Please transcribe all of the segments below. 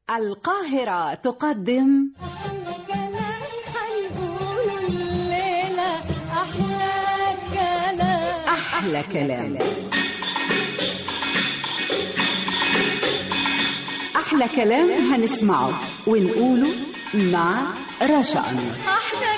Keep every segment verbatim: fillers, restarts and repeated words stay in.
القاهرة تقدم أحلى كلام هنقوله الليلة، أحلى كلام أحلى كلام أحلى كلام هنسمعه ونقوله مع رشا أنور. أحلى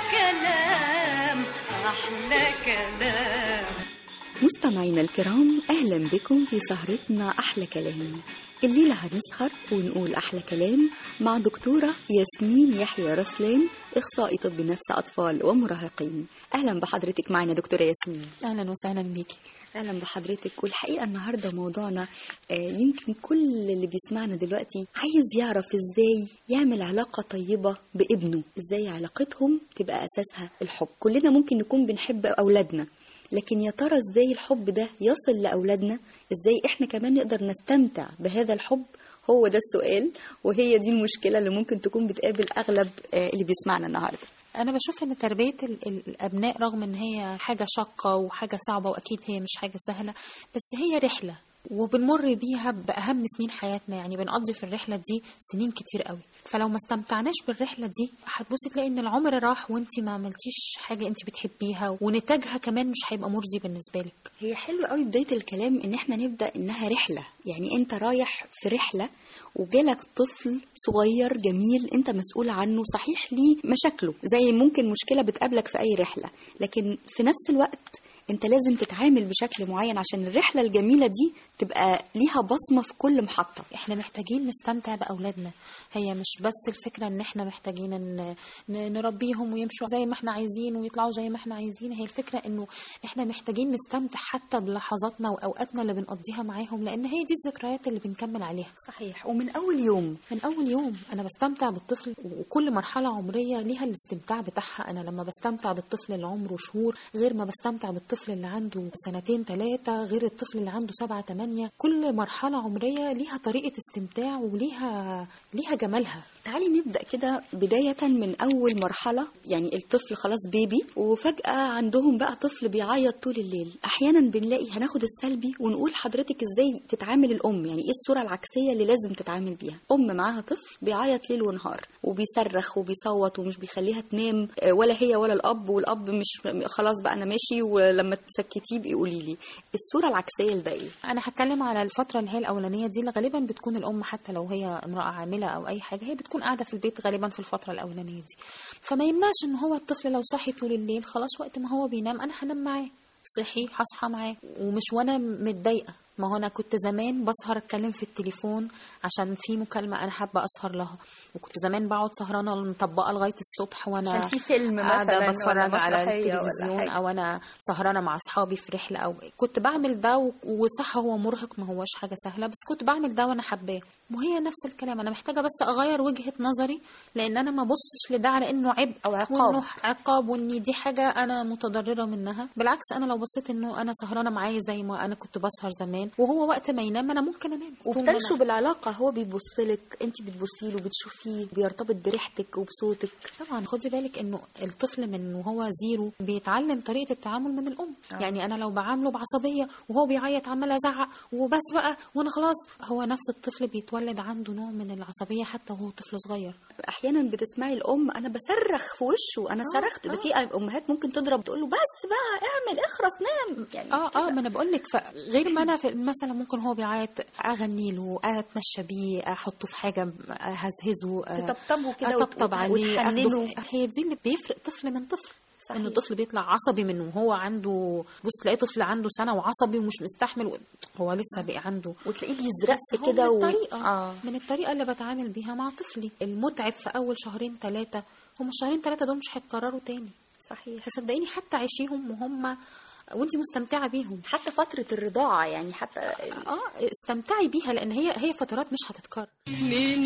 كلام أحلى كلام. مستمعينا الكرام، أهلا بكم في سهرتنا أحلى كلام. الليلة هنسهر ونقول أحلى كلام مع دكتورة ياسمين يحيى رسلان، إخصائي طب نفس أطفال ومراهقين. أهلا بحضرتك معنا دكتورة ياسمين. أهلا وسهلا بيكي. أهلا بحضرتك. والحقيقة النهاردة موضوعنا آه يمكن كل اللي بيسمعنا دلوقتي عايز يعرف إزاي يعمل علاقة طيبة بابنه، إزاي علاقتهم تبقى أساسها الحب. كلنا ممكن نكون بنحب أولادنا، لكن يا ترى ازاي الحب ده يصل لأولادنا؟ ازاي احنا كمان نقدر نستمتع بهذا الحب؟ هو ده السؤال، وهي دي المشكلة اللي ممكن تكون بتقابل أغلب اللي بيسمعنا النهاردة. أنا بشوف إن تربية الأبناء رغم إن هي حاجة شاقة وحاجة صعبة، وأكيد هي مش حاجة سهلة، بس هي رحلة وبنمر بيها بأهم سنين حياتنا. يعني بنقضي في الرحلة دي سنين كتير قوي، فلو ما استمتعناش بالرحلة دي هتبصي تلاقي ان العمر راح وانتي ما عملتيش حاجة انتي بتحبيها، ونتاجها كمان مش هيبقى مرضي بالنسبة لك. هي حلو قوي بداية الكلام ان احنا نبدأ انها رحلة، يعني انت رايح في رحلة وجالك طفل صغير جميل انت مسؤول عنه. صحيح ليه مشاكله زي ممكن مشكلة بتقابلك في اي رحلة، لكن في نفس الوقت انت لازم تتعامل بشكل معين عشان الرحلة الجميلة دي تبقى ليها بصمة في كل محطة. احنا محتاجين نستمتع بأولادنا. هي مش بس الفكرة ان احنا محتاجين ان نربيهم ويمشوا زي ما احنا عايزين ويطلعوا زي ما احنا عايزين. هي الفكرة انه احنا محتاجين نستمتع حتى بلحظاتنا واوقاتنا اللي بنقضيها معاهم، لان هي دي الذكريات اللي بنكمل عليها. صحيح. ومن اول يوم من اول يوم انا بستمتع بالطفل، وكل مرحلة عمرية ليها الاستمتاع بتاعها. انا لما بستمتع بالطفل اللي عمره شهور غير ما بستمتع بالطفل اللي عنده سنتين ثلاثة، غير الطفل اللي عنده سبعة ثمانية. كل مرحلة عمرية ليها طريقة استمتاع وليها ليها جمالها. تعالي نبدأ كده بداية من أول مرحلة. يعني الطفل خلاص بيبي، وفجأة عندهم بقى طفل بيعيط طول الليل. أحيانا بنلاقي هناخد السلبي ونقول حضرتك إزاي تتعامل الأم، يعني إيه الصورة العكسية اللي لازم تتعامل بيها. أم معاها طفل بيعيط ليل ونهار وبيصرخ وبيصوت ومش بيخليها تنام، ولا هي ولا الأب، والأب مش خلاص بقى أنا ماشي ولما تسكتيه بيقولي لي. الصورة العكسية لده إيه؟ أنا هتكلم على الفترة اللي هي الأولانية دي، اللي غالبا بتكون الأم حتى لو هي امرأة عاملة أو أي حاجة، هي بتكون قاعدة في البيت غالبا في الفترة الأولانية دي. فما يمنعش إن هو الطفل لو صحي طول الليل خلاص وقت ما هو بينام أنا هنام معاه، صحي هصحى معاه، ومش وأنا متضايقة. ما هو أنا كنت زمان بسهر أتكلم في التليفون عشان في مكالمة أنا حابة أسهر لها، وكنت زمان بقعد سهرانة مطبقة لغاية الصبح وأنا في فيلم قاعدة بتفرج على التلفزيون، أو أنا سهرانة مع أصحابي في رحلة، أو كنت بعمل ده. وصح هو مرهق، ما هوش حاجة سهلة، بس كنت بعمل ده وأنا حباه. وهي نفس الكلام، أنا محتاجة بس أغير وجهة نظري، لأن أنا ما بصش لده على إنه عبء أو عقاب عقاب وإن دي حاجة أنا متضررة منها. بالعكس، أنا لو بصيت إنه أنا سهرانة معايا زي ما أنا كنت بسهر زمان، وهو وقت ما ينام أنا ممكن أنام. وبتنشوا بالعلاقة، هو بيبصلك، أنت بتبصي له، بتشوفيه، بيرتبط بريحتك وبصوتك. طبعا خدي بالك إنه الطفل من وهو زيرو بيتعلم طريقة التعامل من الأم. آه. يعني أنا لو بعامله بعصبية وهو بيعيط عمال أزعق وبس بقى وأنا خلاص، هو نفس الطفل بيتولد عنده نوع من العصبية حتى وهو طفل صغير. أحيانا بتسمعي الأم أنا بصرخ في وشه، أنا آه. صرخت. ده في أمهات ممكن تضرب تقول له بس بقى اعمل اخرس نام، يعني اه اه ما انا بقول لك. غير ما انا في مثلا ممكن هو بيعيط اغني له، اتمشى بيه، احطه في حاجه، اهزهزه، تطبطبه كده اطبطب عليه، اخده. هي دي اللي بيفرق طفل من طفل. انه الطفل بيطلع عصبي منه وهو عنده، بص تلاقي طفل عنده سنه وعصبي ومش مستحمل، هو لسه بقى عنده، وتلاقيه بيزرق كده. من الطريقه و... آه. من الطريقه اللي بتعامل بيها مع طفلي. المتعب في اول شهرين ثلاثه، هم الشهرين ثلاثه دول مش هيتكرروا تاني. صحيح. فصدقيني حتى عيشيهم وهم وانتي مستمتعه بيهم، حتى فتره الرضاعه، يعني حتى اه استمتعي بيها، لان هي هي فترات مش هتتكرر. من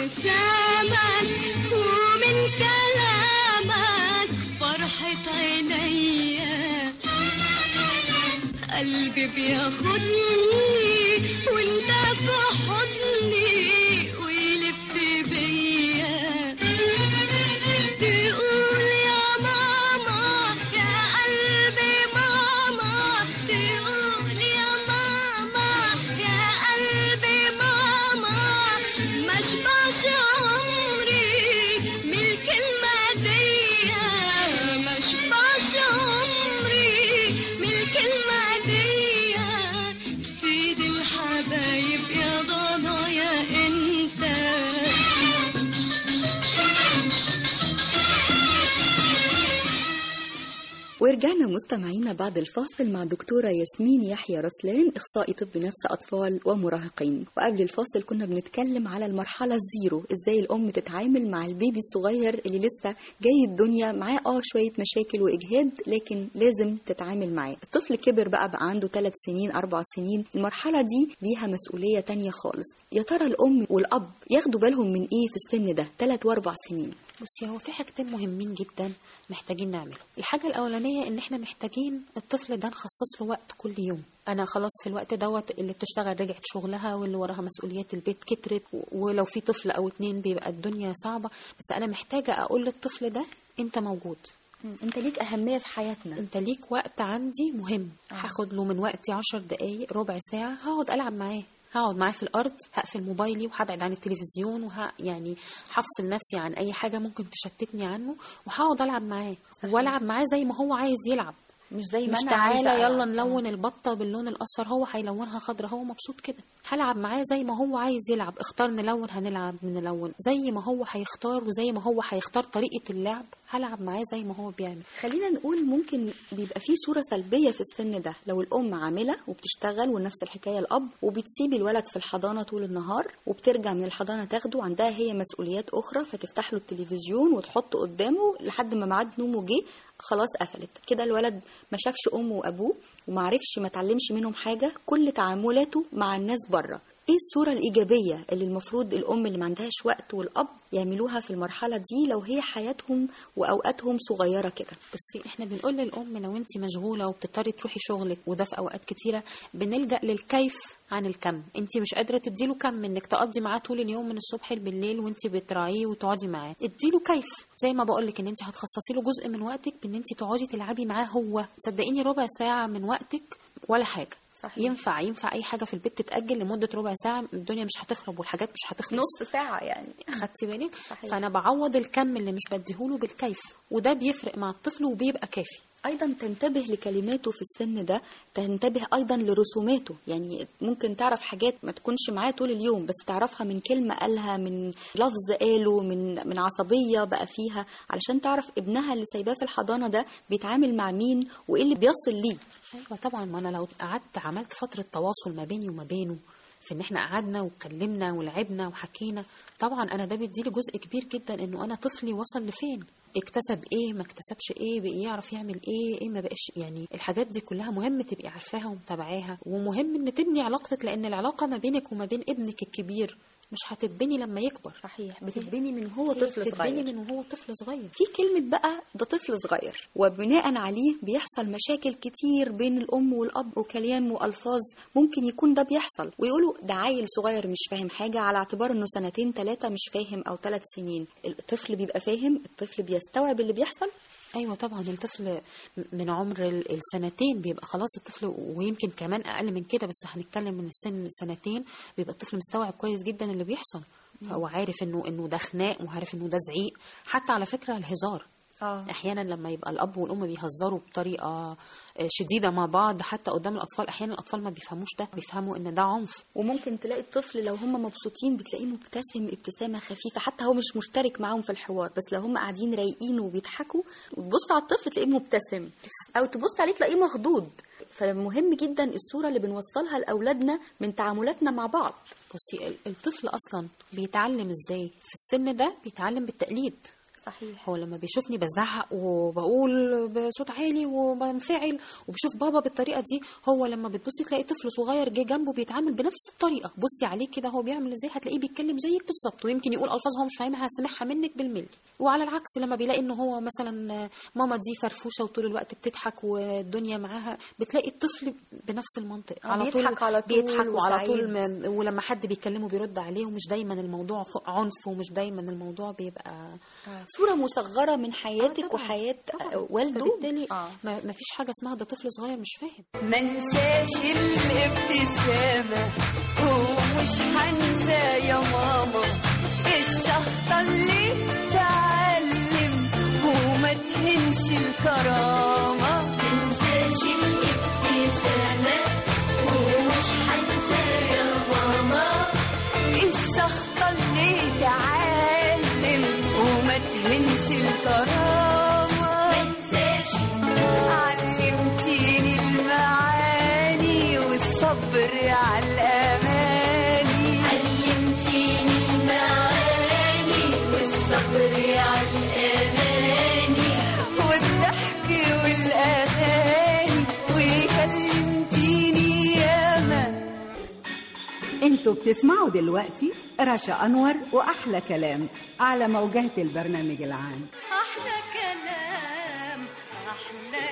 ابتسامك ومن كلامك فرحة عينيا، قلبي بياخدني وانت في حضني ويلف بيا، تقول يا ماما يا قلبي ماما، تقول يا ماما يا قلبي ماما، ما اشبعش شبعش عمري من الكلمة دي، ما شبعش عمري من الكلمة دي. سيد الحبايب يا ضنايا انت. ورجعنا مستمعينا بعد الفاصل مع دكتورة ياسمين يحيى رسلان، إخصائي طب نفس أطفال ومراهقين. وقبل الفاصل كنا بنتكلم على المرحلة الزيرو، إزاي الأم تتعامل مع البيبي الصغير اللي لسه جاي الدنيا معاه اه شوية مشاكل وإجهاد، لكن لازم تتعامل معاه. الطفل كبر بقى بقى عنده ثلاث سنين أربع سنين، المرحلة دي ليها مسؤولية تانية خالص. يا ترى الأم والأب ياخدوا بالهم من إيه في السن ده ثلاث وأربع سنين؟ بصي، هو في حاجتين مهمين جدا محتاجين نعمله. الحاجة الأولانية إن إحنا محتاجين الطفل ده نخصص له وقت كل يوم. أنا خلاص في الوقت دوت اللي بتشتغل رجعت شغلها واللي وراها مسؤوليات البيت كترت، ولو في طفل أو اتنين بيبقى الدنيا صعبة، بس أنا محتاجة أقول للطفل ده أنت موجود، انت ليك أهمية في حياتنا، انت ليك وقت عندي مهم. آه. هاخد له من وقتي عشر دقايق ربع ساعة، هقعد ألعب معاه، هقعد معاه في الأرض، هقفل موبايلي وهبعد عن التلفزيون، وه يعني هفصل نفسي عن أي حاجة ممكن تشتتني عنه، وهقعد ألعب معاه والعب معاه زي ما هو عايز يلعب، مش زي ما مش أنا تعالى يلا نلون البطة باللون الأصفر، هو هيلونها خضرا، هو مبسوط كده. هلعب معاه زي ما هو عايز يلعب، اختار نلون هنلعب نلون زي ما هو هيختار، وزي ما هو هيختار طريقة اللعب هلعب معاه زي ما هو بيعمل. خلينا نقول ممكن بيبقى فيه صورة سلبية في السن ده، لو الأم عاملة وبتشتغل، ونفس الحكاية الأب، وبتسيب الولد في الحضانة طول النهار، وبترجع من الحضانة تاخده، عندها هي مسؤوليات أخرى، فتفتح له التلفزيون وتحطه قدامه لحد ما ميعاد نومه جه، خلاص قفلت كده. الولد ما شافش أمه وأبوه وما عرفش، ما تعلمش منهم حاجة، كل تعاملاته مع الناس بره. ايه الصورة الإيجابية اللي المفروض الأم اللي ما عندهاش وقت والأب يعملوها في المرحلة دي لو هي حياتهم وأوقاتهم صغيرة كده؟ بصي، احنا بنقول للأم لو انت مشغولة وبتضطري تروحي شغلك، وده في أوقات كتيرة بنلجأ للكيف عن الكم. انت مش قادرة تديله كم انك تقضي معاه طول اليوم من الصبح بالليل وانت بتراعيه وتقعدي معاه، اديله كيف. زي ما بقولك ان انت هتخصصي له جزء من وقتك بان انت تقعدي تلعبي معاه، هو صدقيني ربع ساعة من وقتك ولا حاجة. صحيح. ينفع ينفع اي حاجه في البيت تتاجل لمده ربع ساعه، الدنيا مش هتخرب والحاجات مش هتخلص. نص ساعه يعني، خدتي بالك؟ فانا بعوض الكم اللي مش بديهوله بالكيف، وده بيفرق مع الطفل وبيبقى كافي. ايضا تنتبه لكلماته في السن ده، تنتبه ايضا لرسوماته، يعني ممكن تعرف حاجات ما تكونش معاه طول اليوم بس تعرفها من كلمه قالها، من لفظ قاله، من من عصبيه بقى فيها، علشان تعرف ابنها اللي سايباه في الحضانه ده بيتعامل مع مين وايه اللي بيصل ليه. ايوه طبعا، ما انا لو قعدت عملت فتره تواصل ما بيني وما بينه في ان احنا قعدنا واتكلمنا ولعبنا وحكينا، طبعا انا ده بيديلي جزء كبير جدا انه انا طفلي وصل لفين، اكتسب ايه، ما اكتسبش ايه، بقى يعرف يعمل ايه، ايه ما بقاش. يعني الحاجات دي كلها مهم تبقي عارفاها ومتابعاها، ومهم ان تبني علاقتك، لان العلاقه ما بينك وما بين ابنك الكبير مش هتتبني لما يكبر. صحيح، بتتبني من هو طفل صغير، بتتبني من وهو طفل صغير. في كلمة بقى ده طفل صغير، وبناء عليه بيحصل مشاكل كتير بين الأم والأب، وكلام وألفاظ ممكن يكون ده بيحصل، ويقولوا ده عيل صغير مش فاهم حاجة، على اعتبار انه سنتين ثلاثة مش فاهم أو ثلاث سنين. الطفل بيبقى فاهم، الطفل بيستوعب اللي بيحصل. ايوه طبعا، الطفل من عمر السنتين بيبقى خلاص الطفل، ويمكن كمان اقل من كده، بس هنتكلم من السن سنتين بيبقى الطفل مستوعب كويس جدا اللي بيحصل. هو عارف انه انه ده خناق، وعارف انه ده زعيق. حتى على فكره الهزار، آه. احيانا لما يبقى الاب والام بيهزروا بطريقه شديده مع بعض حتى قدام الاطفال، احيانا الاطفال ما بيفهموش ده، بيفهموا ان ده عنف. وممكن تلاقي الطفل لو هم مبسوطين بتلاقيه مبتسم ابتسامه خفيفه، حتى هو مش مشترك معاهم في الحوار، بس لو هم قاعدين رايقين وبيضحكوا وتبص على الطفل تلاقيه مبتسم، او تبص عليه تلاقيه مخضوض. فمهم جدا الصوره اللي بنوصلها لاولادنا من تعاملاتنا مع بعض. بصي، الطفل اصلا بيتعلم ازاي في السن ده؟ بيتعلم بالتقليد. صحيح. هو لما بيشوفني بزعق وبقول بصوت عالي وبنفعل، وبيشوف بابا بالطريقه دي، هو لما بتبصي تلاقي طفل صغير جه جنبه بيتعامل بنفس الطريقه، بصي عليه كده هو بيعمل ازاي، هتلاقيه بيتكلم زيك بالظبط، ويمكن يقول الفاظ هو مش فاهمها هسمعها منك بالملي. وعلى العكس لما بيلاقي انه هو مثلا ماما دي فرفوشه وطول الوقت بتضحك والدنيا معاها، بتلاقي الطفل بنفس المنطق على طول بيضحك على طول بيضحك وعلى طول ما، ولما حد بيكلمه بيرد عليه، ومش دايما الموضوع عنف، ومش دايما الموضوع بيبقى آه. صوره مصغره من حياتك آه وحياه آه والده. فبالتالي آه. ما فيش حاجه اسمها ده طفل صغير مش فاهم. ما انساش الابتسامه ومش هنسى يا ماما تهنش الكرامة. تنساش الابتسامة ومش هنسى يا ماما. الشخطة اللي تعلم وما تهنش الكرامة. تنساش علمتيني المعاني والصبر على الأماني. علمتيني المعاني والصبر على الأماني. والضحك والأغاني وكلمتيني ياما. انتوا بتسمعوا دلوقتي رشا أنور وأحلى كلام على موجات البرنامج العام. أحلى كلام أحلى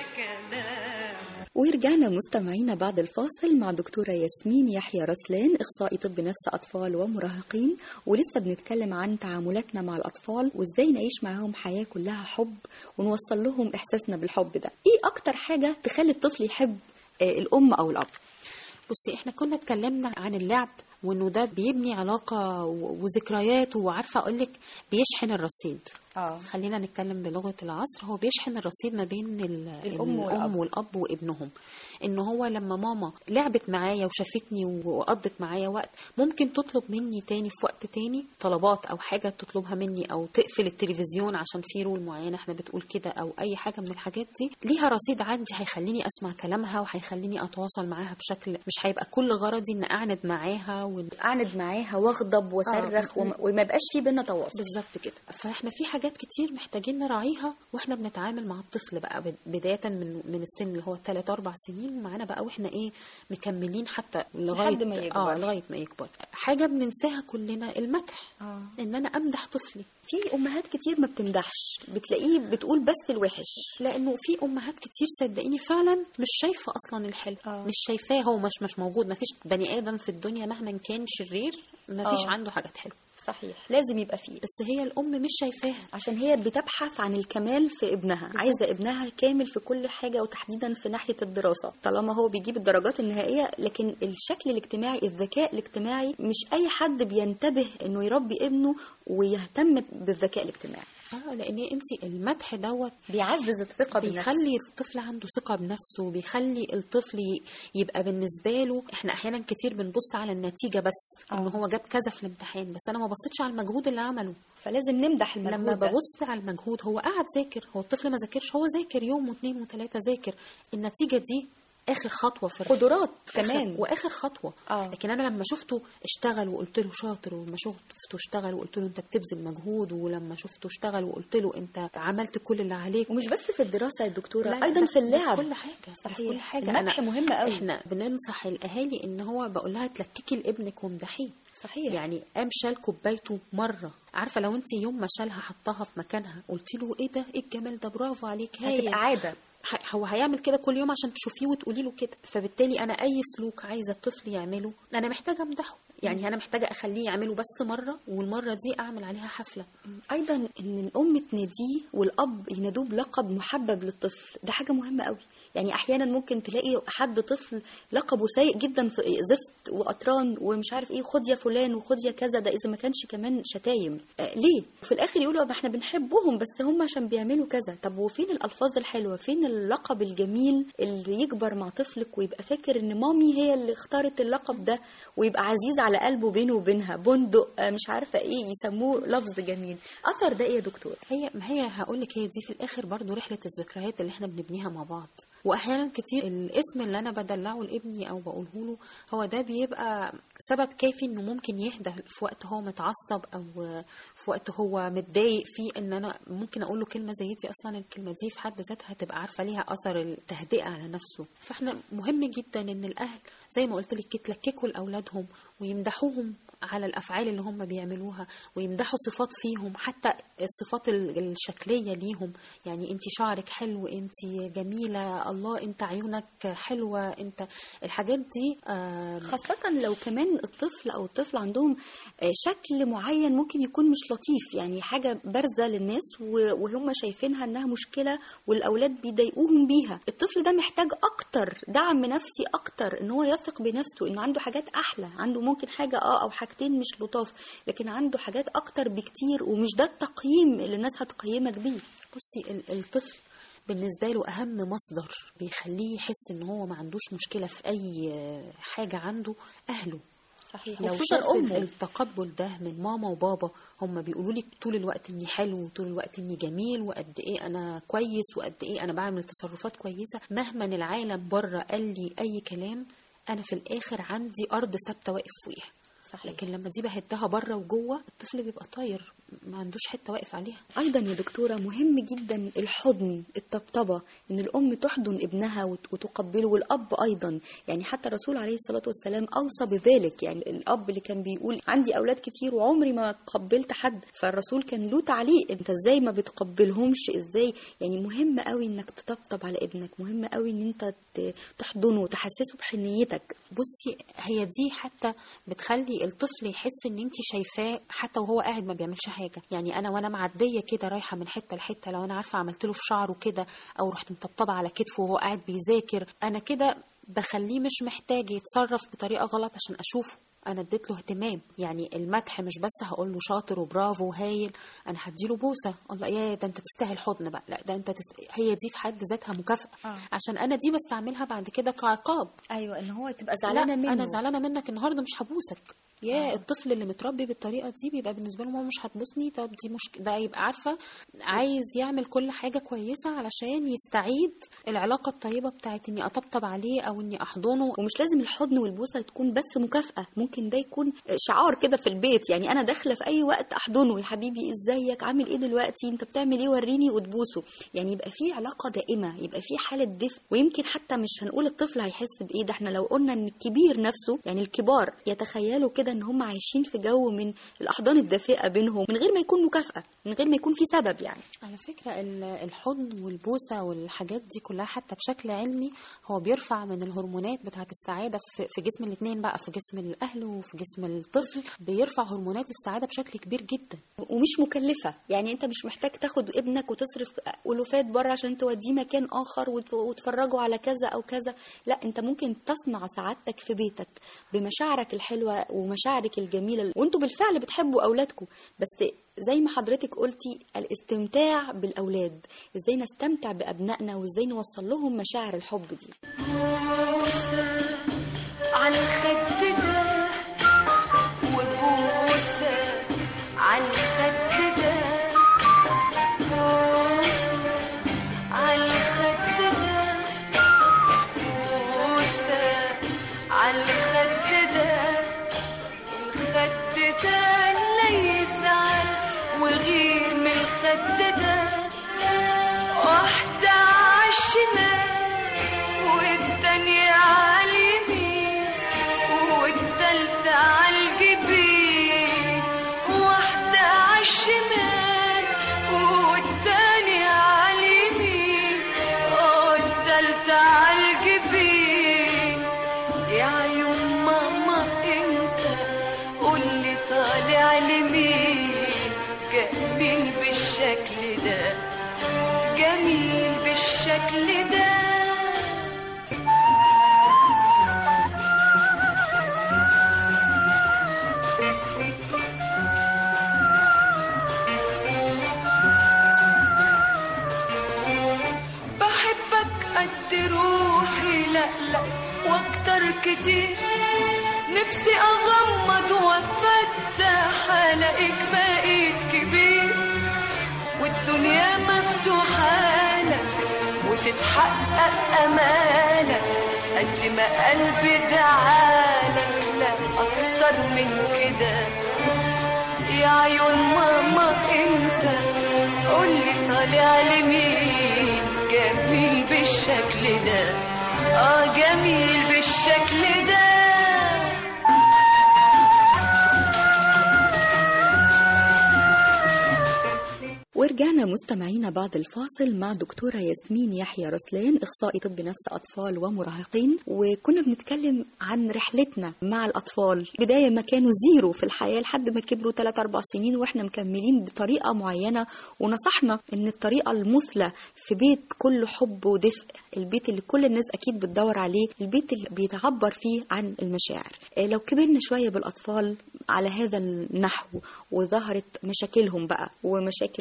كلام. ورجعنا مستمعينا بعد الفاصل مع دكتورة ياسمين يحيى رسلان، إخصائي طب نفس أطفال ومراهقين، ولسه بنتكلم عن تعاملاتنا مع الأطفال وإزاي نعيش معاهم حياة كلها حب ونوصل لهم إحساسنا بالحب ده. إيه أكتر حاجة تخلي الطفل يحب الأم أو الأب؟ بصي، احنا كنا اتكلمنا عن اللعب وانه ده بيبني علاقة وذكريات، وعارفة اقولك بيشحن الرصيد. اه خلينا نتكلم بلغة العصر، هو بيشحن الرصيد ما بين ال- الأم والأب. الأم والأب وابنهم. إن هو لما ماما لعبت معايا وشافتني وقضت معايا وقت، ممكن تطلب مني تاني في وقت تاني طلبات أو حاجة تطلبها مني، أو تقفل التلفزيون عشان في رول معينة احنا بتقول كده، أو أي حاجة من الحاجات دي ليها رصيد عندي هيخليني أسمع كلامها وهيخليني أتواصل معاها بشكل مش هيبقى كل غرضي إن أعند معاها وإن أعند معاها واغضب وصرخ آه. وما- وما بقاش في بينا تواصل. بالظبط كده. فاحنا في حاجات كتير محتاجين نراعيها واحنا بنتعامل مع الطفل بقى، بدايه من من السن اللي هو ثلاث اربع سنين ومعانا بقى، واحنا ايه مكملين حتى لغايه لحد ما يكبر. اه لغايه ما يكبر. حاجه بننساها كلنا، المدح. آه. ان انا امدح طفلي، في أمهات كتير ما بتمدحش، بتلاقيه بتقول بس الوحش. لانه في امهات كتير صدقيني فعلا مش شايفه اصلا الحلو. آه. مش شايفاه، هو مش مش موجود. ما فيش بني ادم في الدنيا مهما كان شرير ما فيش آه. عنده حاجات حلوه، صحيح، لازم يبقى فيه، بس هي الام مش شايفاها. عشان هي بتبحث عن الكمال في ابنها. عايزة ابنها كامل في كل حاجة، وتحديدا في ناحية الدراسة، طالما هو بيجيب الدرجات النهائية. لكن الشكل الاجتماعي، الذكاء الاجتماعي، مش أي حد بينتبه إنه يربي ابنه ويهتم بالذكاء الاجتماعي. اه لان انت المدح دوت بيعزز الثقة بالنفس. بيخلي الطفل عنده ثقة بنفسه، بيخلي الطفل يبقى بالنسبة له. احنا احيانا كتير بنبص على النتيجة بس، ان هو جاب كذا في الامتحان، بس انا ما بصيتش على المجهود اللي عمله. فلازم نمدح المجهود لما ده. ببص على المجهود، هو قاعد ذاكر، هو الطفل ما ذاكرش، هو ذاكر يوم واثنين وثلاثة ذاكر. النتيجة دي اخر خطوه في قدرات آخر كمان. واخر خطوه. آه. لكن انا لما شفته اشتغل وقلت له شاطر، ولما شفته اشتغل وقلت له انت بتبذل مجهود، ولما شفته اشتغل وقلت له انت عملت كل اللي عليك. ومش بس في الدراسة يا دكتورة، لا، أيضا ده- في اللعب. ده في كل حاجه. ده صحيح. في كل حاجه. المدح مهم قوي. احنا بننصح الاهالي ان هو بقول لها تلككي لابنك وامدحيه. صحيح. يعني قام شال كوبايته مره، عارفه لو انت يوم ما شالها حطها في مكانها قلت له ايه ده، ايه الجمال ده، برافو عليك، هايل، هتبقى عادة. ح- هو هيعمل كده كل يوم عشان تشوفيه وتقولي له كده. فبالتالي انا اي سلوك عايزه الطفل يعمله انا محتاجه امدحه. يعني انا محتاجه اخليه يعمله بس مره، والمره دي اعمل عليها حفله. ايضا ان الام تناديه والاب ينادوه بلقب محبب للطفل، ده حاجه مهمه قوي. يعني احيانا ممكن تلاقي حد طفل لقبه سيء جدا في زفت وقطران ومش عارف ايه، خد يا فلان وخد يا كذا، ده اذا ما كانش كمان شتايم. آه ليه؟ في الاخر يقولوا ما احنا بنحبهم بس هم عشان بيعملوا كذا. طب وفين الالفاظ الحلوه؟ فين اللقب الجميل اللي يكبر مع طفلك ويبقى فاكر ان مامي هي اللي اختارت اللقب ده، ويبقى عزيز على قلبه بينه وبينها، بندق، آه مش عارفه ايه، يسموه لفظ جميل. اثر ده ايه يا دكتور؟ هي ما هي هقول لك، هي دي في الاخر برضو رحله الذكريات اللي احنا بنبنيها مع بعض. واحيانا كتير الاسم اللي انا بدلعه لابني او بقوله له هو ده بيبقى سبب كافي انه ممكن يهدى في وقت هو متعصب، او في وقت هو متضايق فيه، ان انا ممكن اقول له كلمه زي دي. اصلا الكلمه دي في حد ذاتها هتبقى عارفه ليها اثر التهدئه على نفسه. فاحنا مهم جدا ان الاهل زي ما قلت لك يتلككوا لاولادهم ويمدحوهم على الافعال اللي هم بيعملوها، ويمدحوا صفات فيهم، حتى الصفات الشكليه ليهم. يعني انت شعرك حلو، انت جميله، الله انت عيونك حلوه، انت الحاجات دي. آه خاصة لو كمان الطفل أو الطفل عندهم شكل معين ممكن يكون مش لطيف، يعني حاجة بارزة للناس وهم شايفينها أنها مشكلة والأولاد بيضايقوهم بيها. الطفل ده محتاج أكتر دعم نفسي، أكتر إن هو يثق بنفسه، إنه عنده حاجات أحلى، عنده ممكن حاجة آه أو حاجتين مش لطاف، لكن عنده حاجات أكتر بكتير، ومش ده التقييم اللي الناس هتقيمك بيه. بصي الطفل بالنسبة له أهم مصدر بيخليه يحس إن هو ما عندوش مشكلة في أي حاجة عنده أهله. صحيح. لو وخصوصاً شاف أمه. التقبل ده من ماما وبابا، هم بيقولوا لي طول الوقت اني حلو وطول الوقت اني جميل وقد ايه انا كويس وقد ايه انا بعمل تصرفات كويسة، مهما العالم بره قال لي اي كلام انا في الاخر عندي ارض ثابتة واقف فيها. صحيح. لكن لما دي بهدها بره وجوه الطفل بيبقى طاير ما عندوش حته واقف عليها. ايضا يا دكتوره مهم جدا الحضن، الطبطبه، ان الام تحضن ابنها وت- وتقبله، والاب ايضا. يعني حتى الرسول عليه الصلاه والسلام اوصى بذلك. يعني الاب اللي كان بيقول عندي اولاد كتير وعمري ما قبلت حد، فالرسول كان له تعليق انت ازاي ما بتقبلهمش، ازاي. يعني مهم قوي انك تطبطب على ابنك، مهم قوي ان انت ت- تحضنه وتحسسه بحنيتك. بصي هي دي حتى بتخلي الطفل يحس ان انت شايفاه حتى وهو قاعد ما بيعملش حاجه. يعني انا وانا معديه كده رايحه من حته لحته، لو انا عارفه عملت له في شعره كده او رحت مطبطبه على كتفه وهو قاعد بيذاكر، انا كده بخليه مش محتاج يتصرف بطريقه غلط عشان اشوفه. انا اديت له اهتمام. يعني المدح مش بس هقول له شاطر وبرافو وهايل، انا هديله بوسه الله يا ده انت تستاهل حضن بقى، لا ده انت تست... هي دي في حد ذاتها مكافاه. آه. عشان انا دي بستعملها بعد كده كعقاب. ايوه، ان هو تبقى لا زعلانه منه. انا زعلانه منك النهارده مش هبوسك. يا آه. الطفل اللي متربي بالطريقه دي بيبقى بالنسبه له ماما مش هتبوسني، طب دي مشكله. ده يبقى عارفه عايز يعمل كل حاجه كويسه علشان يستعيد العلاقه الطيبه بتاعت اني اطبطب عليه او اني احضنه. ومش لازم الحضن والبوسه تكون بس مكافاه، ممكن ده يكون شعار كده في البيت. يعني انا داخله في اي وقت احضنه، يا حبيبي ازيك عامل ايه دلوقتي انت بتعمل ايه وريني، وتبوسه. يعني يبقى في علاقه دائمه، يبقى في حاله دفء. ويمكن حتى مش هنقول الطفل هيحس بايه، ده احنا لو قلنا ان الكبير نفسه، يعني الكبار يتخيلوا كده ان هم عايشين في جو من الاحضان الدافئه بينهم من غير ما يكون مكافاه، من غير ما يكون في سبب. يعني على فكرة الحضن والبوسة والحاجات دي كلها حتى بشكل علمي هو بيرفع من الهرمونات بتاعة السعادة في جسم الاثنين بقى، في جسم الأهل وفي جسم الطفل، بيرفع هرمونات السعادة بشكل كبير جدا. ومش مكلفة. يعني انت مش محتاج تاخد ابنك وتصرف ألوفات بره عشان توديه مكان آخر وت- وتفرجه على كذا أو كذا. لا، انت ممكن تصنع سعادتك في بيتك بمشاعرك الحلوة ومشاعرك الجميلة، وانتوا بالفعل بتحبوا أولادكم. بس زي ما حضرتك قلتي الاستمتاع بالأولاد، ازاي نستمتع بأبنائنا وازاي نوصل لهم مشاعر الحب دي. بوسة على الخد ده وبوسة على الخد ده، بوسة على الخد ده، بوسة على الخد ده، الخد ده لا يزعل وغير من الخد ده، واحدة عالشمال والتانية عاليمين والتالتة عالجبين، واحدة عالشمال والتانية عاليمين والتالتة عالجبين. يا عيون ماما انت قولي طالع لمين، جميل بالشكل ده، جميل بالشكل ده. بحبك قد روحي لا لا واكتر كتير، نفسي اغمض وافتح الاقيك بقيت كبير، والدنيا مفتوحة لك وتتحقق امالك قد ما قلبي دعالك، لا اكتر من كده. يا عيون ماما انت قولي طالع لمين، جميل بالشكل ده، اه جميل بالشكل ده. ورجعنا مستمعينا بعد الفاصل مع دكتورة ياسمين يحيى رسلان، إخصائي طب نفس أطفال ومراهقين، وكنا بنتكلم عن رحلتنا مع الأطفال، بداية ما كانوا زيرو في الحياة لحد ما كبروا ثلاث أربع سنين وإحنا مكملين بطريقة معينة، ونصحنا إن الطريقة المثلى في بيت كله حب ودفء، البيت اللي كل الناس أكيد بتدور عليه، البيت اللي بيتعبر فيه عن المشاعر. لو كبرنا شوية بالأطفال على هذا النحو وظهرت مشاكلهم بقى، ومشاكل ممكن تكون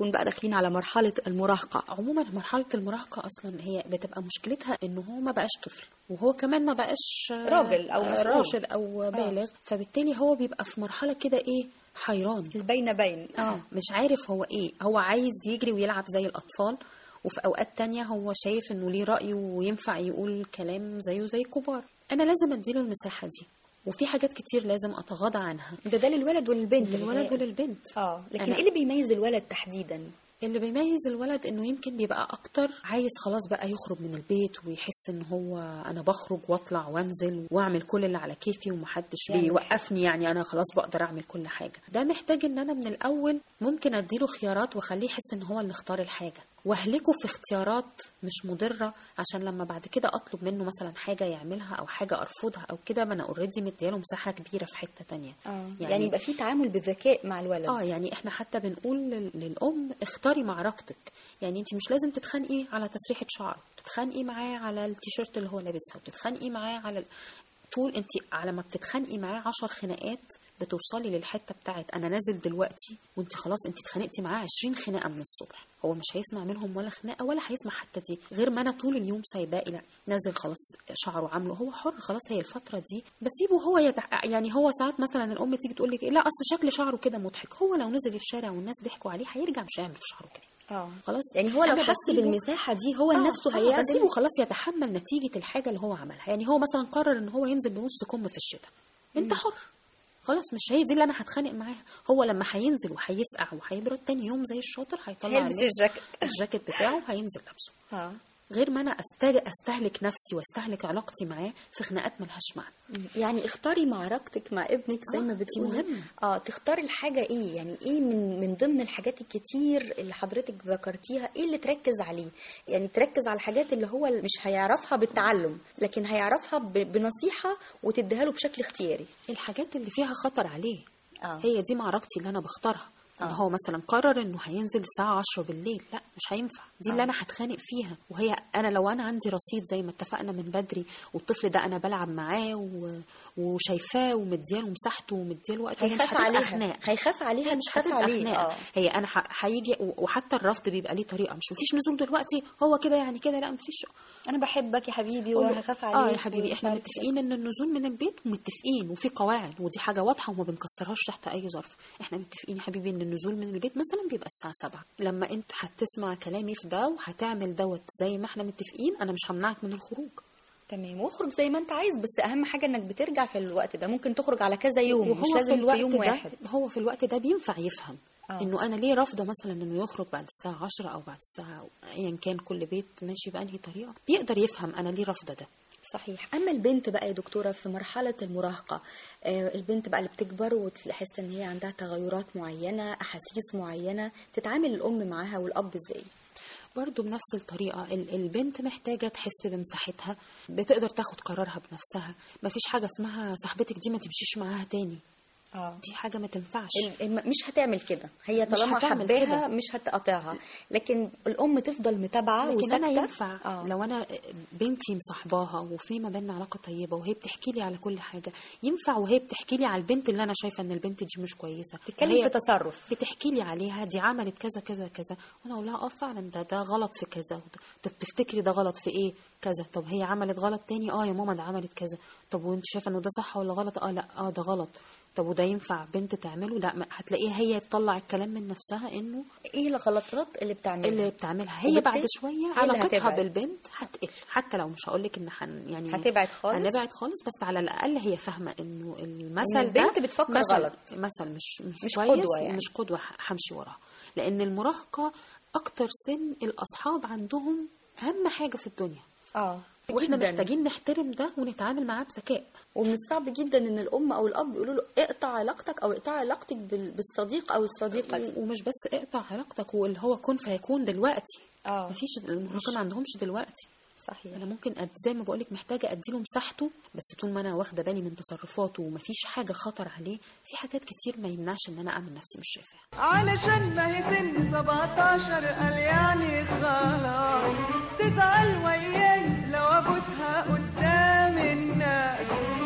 نكون بقى داخلين على مرحلة المراهقة. عموما مرحلة المراهقة أصلا هي بتبقى مشكلتها إنه هو ما بقاش طفل، وهو كمان ما بقاش راجل أو مسؤول. راشد أو بالغ. فبالتالي هو بيبقى في مرحلة كده إيه، حيران، البين بين. اه مش عارف هو ايه. هو عايز يجري ويلعب زي الأطفال، وفي أوقات تانية هو شايف إنه ليه رأي وينفع يقول كلام زيه زي الكبار. أنا لازم أديله المساحة دي، وفي حاجات كتير لازم أتغاضى عنها. ده ده للولد وللبنت. للولد وللبنت. اه لكن أنا... ايه اللي بيميز الولد تحديدا؟ اللي بيميز الولد انه يمكن بيبقى اكتر عايز خلاص بقى يخرج من البيت ويحس ان هو انا بخرج واطلع وانزل واعمل كل اللي على كيفي ومحدش يعني بيوقفني، يعني انا خلاص بقدر اعمل كل حاجة. ده محتاج ان انا من الاول ممكن اديله خيارات واخليه يحس ان هو اللي اختار الحاجة، واهلكه في اختيارات مش مضرة، عشان لما بعد كده اطلب منه مثلا حاجة يعملها او حاجة ارفضها او كده، ما انا اوريدي مدياله مساحة كبيرة في حتة تانية. آه. يعني, يعني يبقى في تعامل بالذكاء مع الولد. اه يعني احنا حتى بنقول للام اختاري معركتك. يعني انت مش لازم تتخانقي على تسريحة شعره، تتخانقي معاه على التيشيرت اللي هو لابسها، وتتخانقي معاه على طول. انت على ما بتتخانقي معاه عشر خناقات بتوصلي للحته بتاعت انا نازل دلوقتي، وانت خلاص انت اتخانقتي معاه عشرين خناقه من الصبح. هو مش هيسمع منهم ولا خناقه، ولا هيسمع حتى دي، غير ما انا طول اليوم سايباه لا نازل خلاص شعره عامله هو حر، خلاص هي الفتره دي بسيبه هو يدع... يعني هو ساعات مثلا الام تيجي تقول لك لا اصل شكل شعره كده مضحك، هو لو نزل الشارع والناس ضحكوا عليه هيرجع مش هيعمل في شعره كده. اه خلاص يعني هو لو حس بالمساحه دي هو آه نفسه آه هيعمل، بسيبه خلاص يتحمل نتيجه الحاجه اللي هو عملها. يعني هو مثلا قرر ان هو ينزل بنص كم في الشتاء، انت حر خلاص، مش هي دي اللي انا هتخانق معاها. هو لما هينزل وهيسقع وهيبرد تاني يوم زي الشاطر هيطلع هيلبس الجاكيت الجاكيت بتاعه وهينزل لابسه. اه غير ما انا أستج... استهلك نفسي واستهلك علاقتي معاه في خناقات ملهاش معنى. يعني اختاري معركتك مع ابنك زي آه ما بتقولي. اه تختاري الحاجه ايه، يعني ايه من من ضمن الحاجات الكتير اللي حضرتك ذكرتيها ايه اللي تركز عليه؟ يعني تركز على الحاجات اللي هو مش هيعرفها بالتعلم لكن هيعرفها ب... بنصيحه وتديها له بشكل اختياري. الحاجات اللي فيها خطر عليه آه. هي دي معركتي اللي انا بختارها. ان هو مثلا قرر انه هينزل الساعه عشرة بالليل، لا مش هينفع، دي آه. اللي انا هتخانق فيها. وهي انا لو انا عندي رصيد زي ما اتفقنا من بدري، والطفل ده انا بلعب معاه و... وشايفاه ومدياله مساحته ومدياله وقته، هيخاف مش عليها خناق. هيخاف عليها مش خاف عليه. آه. هي انا هيجي ح... وحتى الرفض بيبقى ليه طريقه، مش مفيش نزول دلوقتي هو كده يعني كده، لا مفيش، انا بحبك يا حبيبي وهخاف عليك. اه يا حبيبي احنا متفقين ان النزول من البيت ومتفقين وفي قواعد، ودي حاجه واضحه وما بنكسرهاش تحت اي ظرف. احنا متفقين يا حبيبي ان النزول من البيت مثلا بيبقى الساعه سبعة، لما انت هتسمع كلامي في ده وهتعمل دوت زي ما احنا متفقين انا مش همنعك من الخروج. تمام، واخرج زي ما انت عايز، بس اهم حاجه انك بترجع في الوقت ده. ممكن تخرج على كذا يوم، وهو مش لازم في, الوقت في يوم ده واحد. هو في الوقت ده بينفع يفهم آه. انه انا ليه رافضه مثلا انه يخرج بعد الساعه عشرة او بعد الساعه ايا كان، كل بيت ماشي بانهي طريقه، بيقدر يفهم انا ليه رافضه ده. صحيح. اما البنت بقى يا دكتوره في مرحله المراهقه، آه البنت بقى اللي بتكبر وتحس ان هي عندها تغيرات معينه، احاسيس معينه، تتعامل الام معاها والاب ازاي؟ برضو بنفس الطريقة. البنت محتاجة تحس بمساحتها، بتقدر تاخد قرارها بنفسها. ما فيش حاجة اسمها صاحبتك دي ما تمشيش معاها تاني، آه. دي حاجة ما تنفعش. مش هتعمل كده، هي طالما حباها مش هتقاطعها، لكن الأم تفضل متابعة. لكن وسكتة. أنا ينفع آه. لو أنا بنتي مصاحباها وفي ما بيننا علاقة طيبة وهي بتحكي لي على كل حاجة، ينفع وهي بتحكي لي على البنت اللي أنا شايفة إن البنت دي مش كويسة، تتكلم في تصرف، بتحكي لي عليها دي عملت كذا كذا كذا، وأنا أقول لها آه فعلا ده ده غلط في كذا. طب تفتكري ده غلط في إيه؟ كذا. طب هي عملت غلط تاني؟ آه يا ماما ده عملت كذا. طب وأنت شايفة إنه ده صح ولا غلط؟ آه لا آه ده غلط. طب وده ينفع بنت تعمله؟ لا، هتلاقيها هي تطلع الكلام من نفسها انه ايه الغلطات اللي بتعملها اللي بتعملها هي. بعد شويه علاقتها بالبنت هتقل، حتى لو مش هقول لك ان حن يعني هتبعد خالص، هنبعد خالص، بس على الاقل هي فاهمه انه المثل إن البنت ده بتفكر مثل غلط، مثل مش مش, مش كويس قدوة يعني. مش قدوه همشي وراها. لان المراهقه اكتر سن الاصحاب عندهم اهم حاجه في الدنيا. اه واحنا جداً. محتاجين نحترم ده ونتعامل معاه بذكاء. ومن الصعب جدا ان الام او الاب يقولوا له اقطع علاقتك او اقطع علاقتك بالصديق او الصديقه دي. ومش بس اقطع علاقتك، واللي هو كن فيكون دلوقتي. اه مفيش، المراهقين ما عندهمش دلوقتي. صحيح. انا ممكن أد... زي ما بقولك محتاجه اديله مساحته، بس طول ما انا واخده بالي من تصرفاته ومفيش حاجه خطر عليه، في حاجات كتير ما يمنعش ان انا اعمل نفسي مش شايفاها. علشان ما هي سن سبعتاشر قال يعني خلاص تزعل وياي لو ابوسها قدام الناس.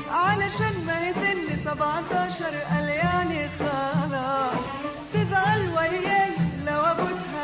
علشان ما هي سن سبعتاشر قال يعني خلاص تزعل وياي لو ابوسها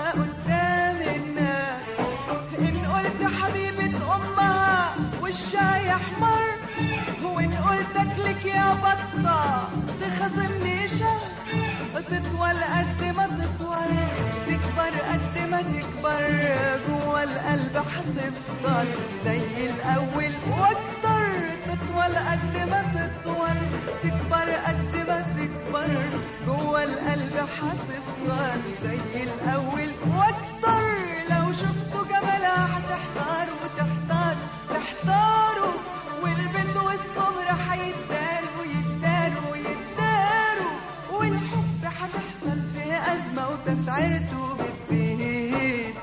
تطول قد ما تطول، تكبر قد ما تكبر، جوا القلب هتفضل زي الأول وأكتر. تطول قد ما تطول، تكبر قد ما تكبر، جوا القلب هتفضل زي الأول وأكتر. لو شفتوا جمالها هتحتاروا تحتاروا تحتاروا، والبنت والصبر هيتداروا يتداروا يتداروا، والحب هتحصل فيه أزمة وتسعيرته بتزيد.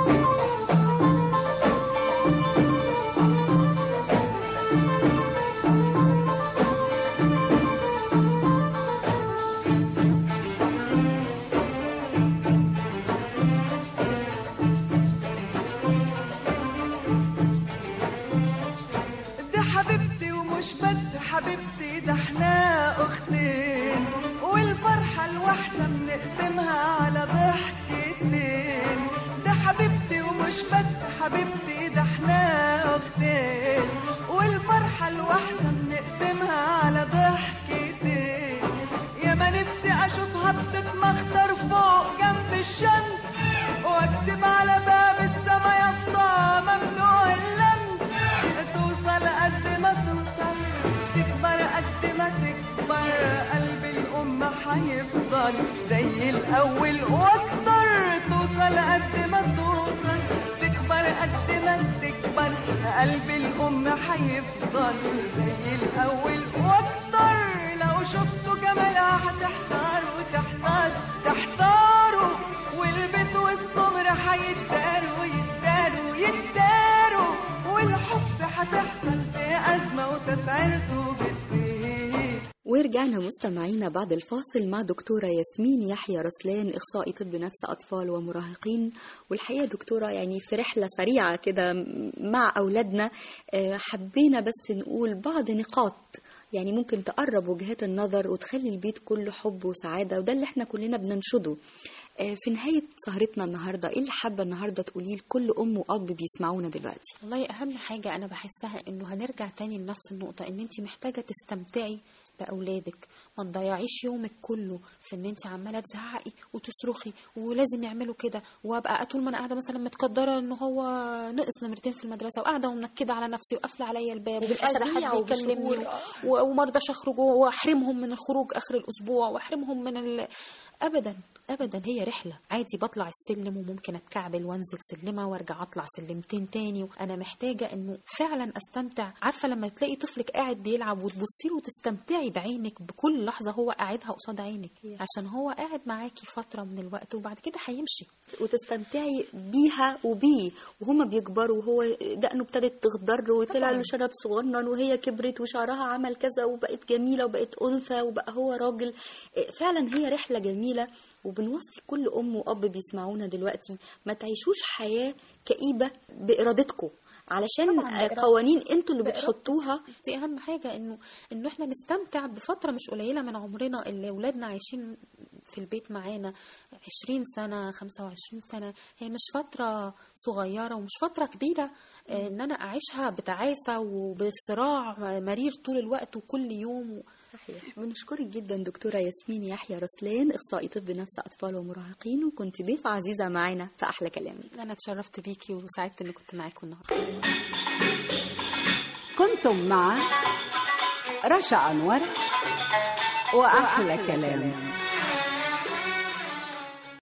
مش بس حبيبتي، ده احنا اختين، والفرحة الواحدة بنقسمها على ضحكتين. ده حبيبتي ومش بس حبيبتي، ده احنا اختين، والفرحة الواحدة بنقسمها على ضحكتين. يا ما نفسي اشوفها بتتمخطر فوق جنب الشمس، واكتب على باب السما يافطة ممنوع اللمس. توصل قد ما توصل، تكبر قد ما تكبر، قلب الأم هيفضل زي الأول وأكتر. توصل قد ما توصل، تكبر قد ما تكبر، قلب الأم هيفضل زي الأول وأكتر. لو شفتوا جمالها هتحتاروا تحتاروا تحتاروا، والبيت والصبر هيتداروا يتداروا يتداروا، والحب هتحصل في أزمة وتسعيرته بتزيد. ورجعنا مستمعينا بعد الفاصل مع دكتورة ياسمين يحيى رسلان، إخصائي طب نفس أطفال ومراهقين. والحقيقة دكتورة يعني في رحلة سريعة كده مع أولادنا حبينا بس نقول بعض نقاط يعني ممكن تقرب وجهات النظر وتخلي البيت كله حب وسعادة، وده اللي احنا كلنا بننشده. في نهاية سهرتنا النهاردة ايه اللي حابة النهاردة تقوليه لكل أم وأب بيسمعونا دلوقتي؟ والله أهم حاجة أنا بحسها إنه هنرجع تاني لنفس النقطة، إن أنت محتاجة تستمتعي بأولادك، ما تضيعيش يومك كله في ان انت عماله تزعقي وتصرخي ولازم يعملوا كده، وابقى طول ما انا قاعده مثلا متقدره ان هو نقص نمرتين في المدرسه، وقاعده ومنكده على نفسي وقافله عليا الباب ومش قادره حد يكلمني وما ارضاش اخرج واحرمهم من الخروج اخر الاسبوع واحرمهم من ال... ابدا ابدا. هي رحله عادي، بطلع السلم وممكن اتكعبل وانزل سلمه وارجع اطلع سلمتين تاني، وانا محتاجه انه فعلا استمتع. عارفه لما تلاقي طفلك قاعد بيلعب وتبصي له وتستمتعي بعينك بكل لحظه هو قاعدها قصاد عينك، عشان هو قاعد معاكي فتره من الوقت وبعد كده هيمشي، وتستمتعي بيها وبيه وهما بيكبروا وهو دقنه ابتدت تخضر وطلع له شنب صغنن وهي كبرت وشعرها عمل كذا وبقت جميله وبقت انثى وبقى هو راجل. فعلا هي رحله جميله، وبنوصي كل ام واب بيسمعونا دلوقتي ما تعيشوش حياه كئيبه بارادتكم، علشان قوانين انتوا اللي بتحطوها. دي اهم حاجه، انه انه احنا نستمتع بفتره مش قليله من عمرنا اللي اولادنا عايشين في البيت معانا عشرين سنه خمسة وعشرين سنه. هي مش فتره صغيره ومش فتره كبيره ان انا اعيشها بتعاسه وبصراع مرير طول الوقت وكل يوم. صحيح. بنشكرك جدا دكتورة ياسمين يحيى رسلان، اخصائي طب نفس اطفال ومراهقين، وكنت ضيفة عزيزة معانا في احلى كلام. انا اتشرفت بيكي وسعدت اني كنت معاكم النهارده. كنتم مع رشا أنور وأحلى كلام.